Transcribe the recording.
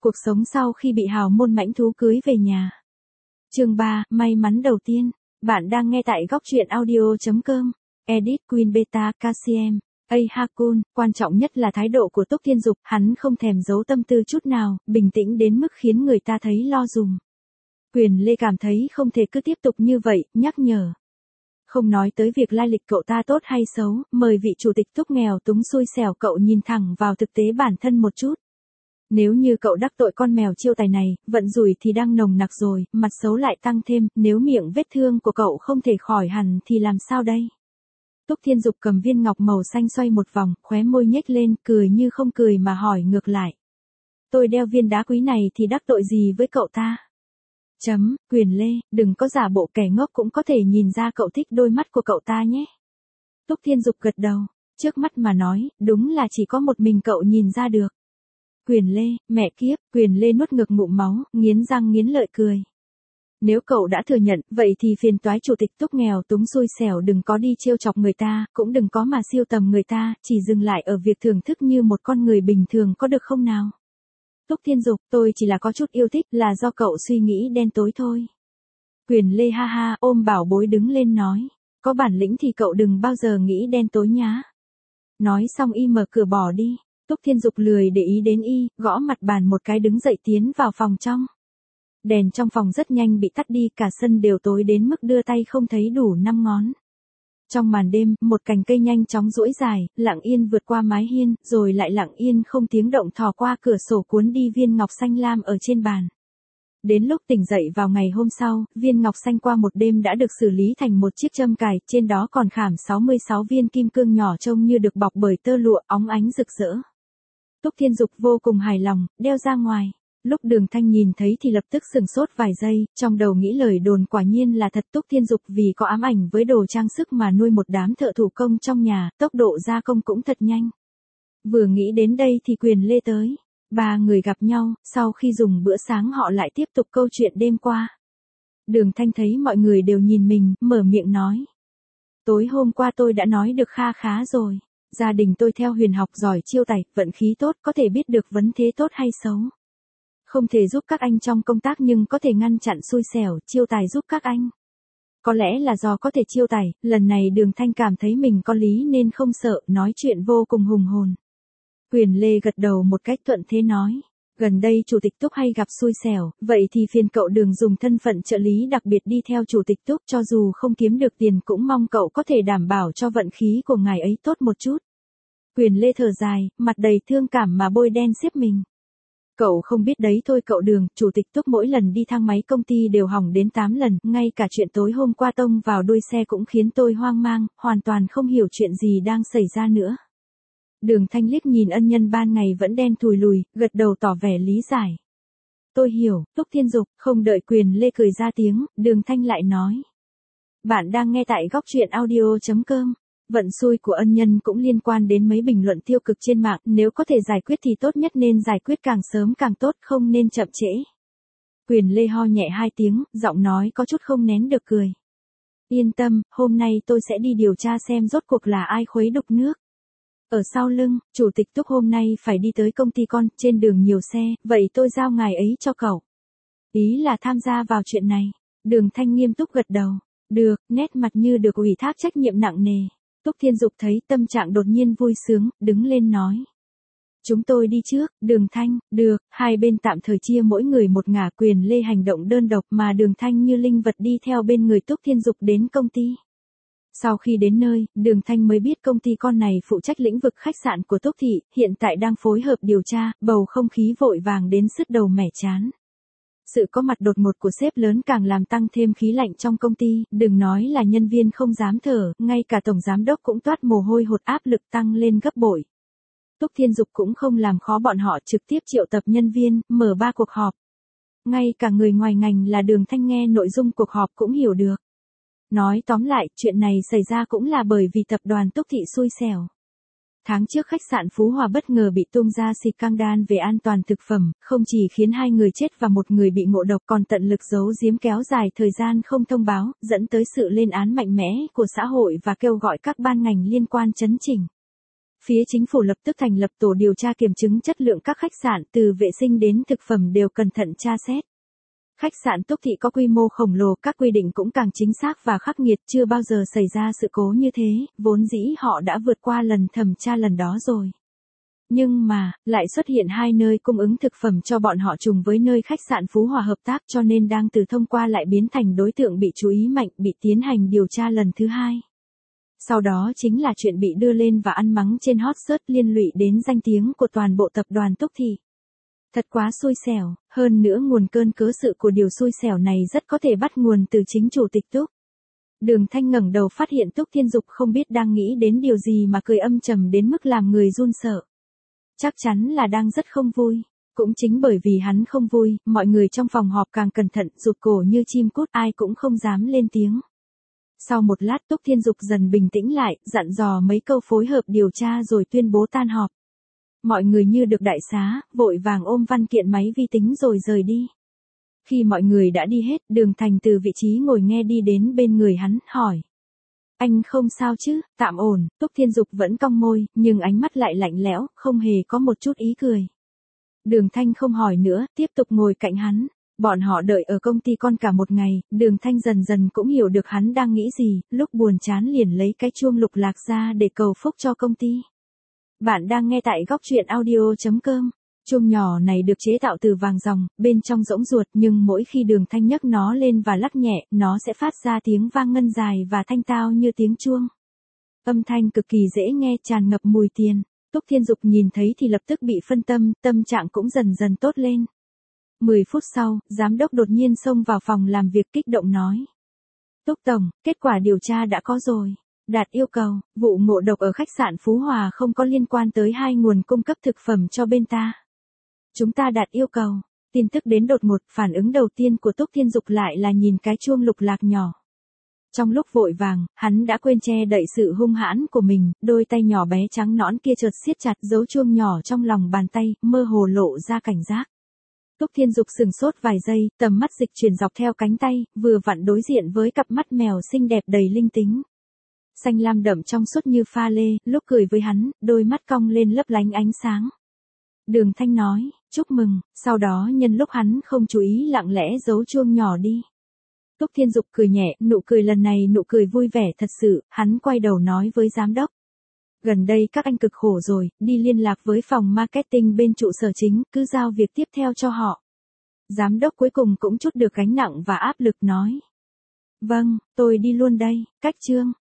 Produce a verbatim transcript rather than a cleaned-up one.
cuộc sống sau khi bị hào môn mãnh thú cưới về nhà. Chương ba, may mắn đầu tiên. Bạn đang nghe tại góc truyện audio chấm com. Edit Queen Beta Casiem. A Hakun, quan trọng nhất là thái độ của Túc Thiên Dục, hắn không thèm giấu tâm tư chút nào, bình tĩnh đến mức khiến người ta thấy lo dùm. Quyền Lê cảm thấy không thể cứ tiếp tục như vậy, nhắc nhở. Không nói tới việc lai lịch cậu ta tốt hay xấu, mời vị chủ tịch Túc nghèo túng xui xẻo cậu nhìn thẳng vào thực tế bản thân một chút. Nếu như cậu đắc tội con mèo chiêu tài này, vận rủi thì đang nồng nặc rồi, mặt xấu lại tăng thêm, nếu miệng vết thương của cậu không thể khỏi hẳn thì làm sao đây? Túc Thiên Dục cầm viên ngọc màu xanh xoay một vòng, khóe môi nhếch lên, cười như không cười mà hỏi ngược lại. Tôi đeo viên đá quý này thì đắc tội gì với cậu ta? Chấm, Quyền Lê, đừng có giả bộ kẻ ngốc cũng có thể nhìn ra cậu thích đôi mắt của cậu ta nhé. Túc Thiên Dục gật đầu, trước mắt mà nói, đúng là chỉ có một mình cậu nhìn ra được. Quyền Lê, mẹ kiếp, Quyền Lê nuốt ngược ngụm máu, nghiến răng nghiến lợi cười. Nếu cậu đã thừa nhận, vậy thì phiền toái chủ tịch Túc nghèo túng xui xẻo đừng có đi trêu chọc người ta, cũng đừng có mà siêu tầm người ta, chỉ dừng lại ở việc thưởng thức như một con người bình thường có được không nào? Túc Thiên Dục, tôi chỉ là có chút yêu thích, là do cậu suy nghĩ đen tối thôi. Quyền Lê ha ha, ôm bảo bối đứng lên nói. Có bản lĩnh thì cậu đừng bao giờ nghĩ đen tối nhá. Nói xong y mở cửa bỏ đi. Túc Thiên Dục lười để ý đến y, gõ mặt bàn một cái đứng dậy tiến vào phòng trong. Đèn trong phòng rất nhanh bị tắt đi, cả sân đều tối đến mức đưa tay không thấy đủ năm ngón. Trong màn đêm, một cành cây nhanh chóng duỗi dài, lặng yên vượt qua mái hiên, rồi lại lặng yên không tiếng động thò qua cửa sổ cuốn đi viên ngọc xanh lam ở trên bàn. Đến lúc tỉnh dậy vào ngày hôm sau, viên ngọc xanh qua một đêm đã được xử lý thành một chiếc châm cài, trên đó còn khảm sáu mươi sáu viên kim cương nhỏ trông như được bọc bởi tơ lụa óng ánh rực rỡ. Túc Thiên Dục vô cùng hài lòng, đeo ra ngoài. Lúc Đường Thanh nhìn thấy thì lập tức sừng sốt vài giây, trong đầu nghĩ lời đồn quả nhiên là thật. Túc Thiên Dục vì có ám ảnh với đồ trang sức mà nuôi một đám thợ thủ công trong nhà, tốc độ gia công cũng thật nhanh. Vừa nghĩ đến đây thì Quyền Lê tới. Ba người gặp nhau, sau khi dùng bữa sáng họ lại tiếp tục câu chuyện đêm qua. Đường Thanh thấy mọi người đều nhìn mình, mở miệng nói. Tối hôm qua tôi đã nói được kha khá rồi. Gia đình tôi theo huyền học giỏi chiêu tài, vận khí tốt, có thể biết được vấn thế tốt hay xấu. Không thể giúp các anh trong công tác nhưng có thể ngăn chặn xui xẻo, chiêu tài giúp các anh. Có lẽ là do có thể chiêu tài, lần này Đường Thanh cảm thấy mình có lý nên không sợ, nói chuyện vô cùng hùng hồn. Quyền Lê gật đầu một cách thuận thế nói. Gần đây chủ tịch Túc hay gặp xui xẻo, vậy thì phiền cậu Đường dùng thân phận trợ lý đặc biệt đi theo chủ tịch Túc, cho dù không kiếm được tiền cũng mong cậu có thể đảm bảo cho vận khí của ngài ấy tốt một chút. Quyền Lê thở dài, mặt đầy thương cảm mà bôi đen xiếp mình. Cậu không biết đấy thôi cậu Đường, chủ tịch Túc mỗi lần đi thang máy công ty đều hỏng đến tám lần, ngay cả chuyện tối hôm qua tông vào đuôi xe cũng khiến tôi hoang mang, hoàn toàn không hiểu chuyện gì đang xảy ra nữa. Đường Thanh liếc nhìn ân nhân ban ngày vẫn đen thùi lùi, gật đầu tỏ vẻ lý giải. Tôi hiểu, Túc Thiên Dục, không đợi Quyền Lê cười ra tiếng, Đường Thanh lại nói. Bạn đang nghe tại góc truyện audio chấm com. Vận xui của ân nhân cũng liên quan đến mấy bình luận tiêu cực trên mạng, nếu có thể giải quyết thì tốt nhất nên giải quyết càng sớm càng tốt, không nên chậm trễ. Quyền Lê ho nhẹ hai tiếng, giọng nói có chút không nén được cười. Yên tâm, hôm nay tôi sẽ đi điều tra xem rốt cuộc là ai khuấy đục nước. Ở sau lưng, chủ tịch Túc hôm nay phải đi tới công ty con, trên đường nhiều xe, vậy tôi giao ngài ấy cho cậu. Ý là tham gia vào chuyện này. Đường Thanh nghiêm túc gật đầu. Được, nét mặt như được ủy thác trách nhiệm nặng nề. Túc Thiên Dục thấy tâm trạng đột nhiên vui sướng, đứng lên nói. Chúng tôi đi trước, Đường Thanh, được, hai bên tạm thời chia mỗi người một ngả. Quyền Lê hành động đơn độc mà Đường Thanh như linh vật đi theo bên người Túc Thiên Dục đến công ty. Sau khi đến nơi, Đường Thanh mới biết công ty con này phụ trách lĩnh vực khách sạn của Túc Thị, hiện tại đang phối hợp điều tra, bầu không khí vội vàng đến sứt đầu mẻ chán. Sự có mặt đột ngột của sếp lớn càng làm tăng thêm khí lạnh trong công ty, đừng nói là nhân viên không dám thở, ngay cả tổng giám đốc cũng toát mồ hôi hột, áp lực tăng lên gấp bội. Túc Thiên Dục cũng không làm khó bọn họ, trực tiếp triệu tập nhân viên, mở ba cuộc họp. Ngay cả người ngoài ngành là Đường Thanh nghe nội dung cuộc họp cũng hiểu được. Nói tóm lại, chuyện này xảy ra cũng là bởi vì tập đoàn Túc Thị xui xẻo. Tháng trước khách sạn Phú Hòa bất ngờ bị tung ra scandal về an toàn thực phẩm, không chỉ khiến hai người chết và một người bị ngộ độc còn tận lực giấu giếm kéo dài thời gian không thông báo, dẫn tới sự lên án mạnh mẽ của xã hội và kêu gọi các ban ngành liên quan chấn chỉnh. Phía chính phủ lập tức thành lập tổ điều tra kiểm chứng chất lượng các khách sạn, từ vệ sinh đến thực phẩm đều cẩn thận tra xét. Khách sạn Túc Thị có quy mô khổng lồ, các quy định cũng càng chính xác và khắc nghiệt, chưa bao giờ xảy ra sự cố như thế, vốn dĩ họ đã vượt qua lần thẩm tra lần đó rồi. Nhưng mà, lại xuất hiện hai nơi cung ứng thực phẩm cho bọn họ trùng với nơi khách sạn Phú Hòa hợp tác, cho nên đang từ thông qua lại biến thành đối tượng bị chú ý mạnh, bị tiến hành điều tra lần thứ hai. Sau đó chính là chuyện bị đưa lên và ăn mắng trên hot search, liên lụy đến danh tiếng của toàn bộ tập đoàn Túc Thị. Thật quá xui xẻo, hơn nữa nguồn cơn cớ sự của điều xui xẻo này rất có thể bắt nguồn từ chính chủ tịch Túc. Đường Thanh ngẩng đầu phát hiện Túc Thiên Dục không biết đang nghĩ đến điều gì mà cười âm trầm đến mức làm người run sợ. Chắc chắn là đang rất không vui. Cũng chính bởi vì hắn không vui, mọi người trong phòng họp càng cẩn thận, rụt cổ như chim cút, ai cũng không dám lên tiếng. Sau một lát Túc Thiên Dục dần bình tĩnh lại, dặn dò mấy câu phối hợp điều tra rồi tuyên bố tan họp. Mọi người như được đại xá, vội vàng ôm văn kiện máy vi tính rồi rời đi. Khi mọi người đã đi hết, Đường Thành từ vị trí ngồi nghe đi đến bên người hắn, hỏi. Anh không sao chứ? Tạm ổn. Túc Thiên Dục vẫn cong môi, nhưng ánh mắt lại lạnh lẽo, không hề có một chút ý cười. Đường Thanh không hỏi nữa, tiếp tục ngồi cạnh hắn. Bọn họ đợi ở công ty con cả một ngày, Đường Thanh dần dần cũng hiểu được hắn đang nghĩ gì, lúc buồn chán liền lấy cái chuông lục lạc ra để cầu phúc cho công ty. Bạn đang nghe tại góc truyện audio chấm com. Chuông nhỏ này được chế tạo từ vàng ròng, bên trong rỗng ruột, nhưng mỗi khi Đường Thanh nhấc nó lên và lắc nhẹ, nó sẽ phát ra tiếng vang ngân dài và thanh tao như tiếng chuông. Âm thanh cực kỳ dễ nghe, tràn ngập mùi tiền. Túc Thiên Dục nhìn thấy thì lập tức bị phân tâm, tâm trạng cũng dần dần tốt lên. Mười phút sau, giám đốc đột nhiên xông vào phòng làm việc kích động nói. Túc Tổng, kết quả điều tra đã có rồi. Đạt yêu cầu, vụ ngộ độc ở khách sạn Phú Hòa không có liên quan tới hai nguồn cung cấp thực phẩm cho bên ta. Chúng ta đạt yêu cầu. Tin tức đến đột ngột, phản ứng đầu tiên của Túc Thiên Dục lại là nhìn cái chuông lục lạc nhỏ. Trong lúc vội vàng, hắn đã quên che đậy sự hung hãn của mình, đôi tay nhỏ bé trắng nõn kia chợt siết chặt dấu chuông nhỏ trong lòng bàn tay, mơ hồ lộ ra cảnh giác. Túc Thiên Dục sừng sốt vài giây, tầm mắt dịch chuyển dọc theo cánh tay, vừa vặn đối diện với cặp mắt mèo xinh đẹp đầy linh tính. Xanh lam đậm trong suốt như pha lê, lúc cười với hắn, đôi mắt cong lên lấp lánh ánh sáng. Đường Thanh nói, chúc mừng, sau đó nhân lúc hắn không chú ý lặng lẽ giấu chuông nhỏ đi. Túc Thiên Dục cười nhẹ, nụ cười lần này nụ cười vui vẻ thật sự, hắn quay đầu nói với giám đốc. Gần đây các anh cực khổ rồi, đi liên lạc với phòng marketing bên trụ sở chính, cứ giao việc tiếp theo cho họ. Giám đốc cuối cùng cũng chút được gánh nặng và áp lực nói. Vâng, tôi đi luôn đây, cách chương.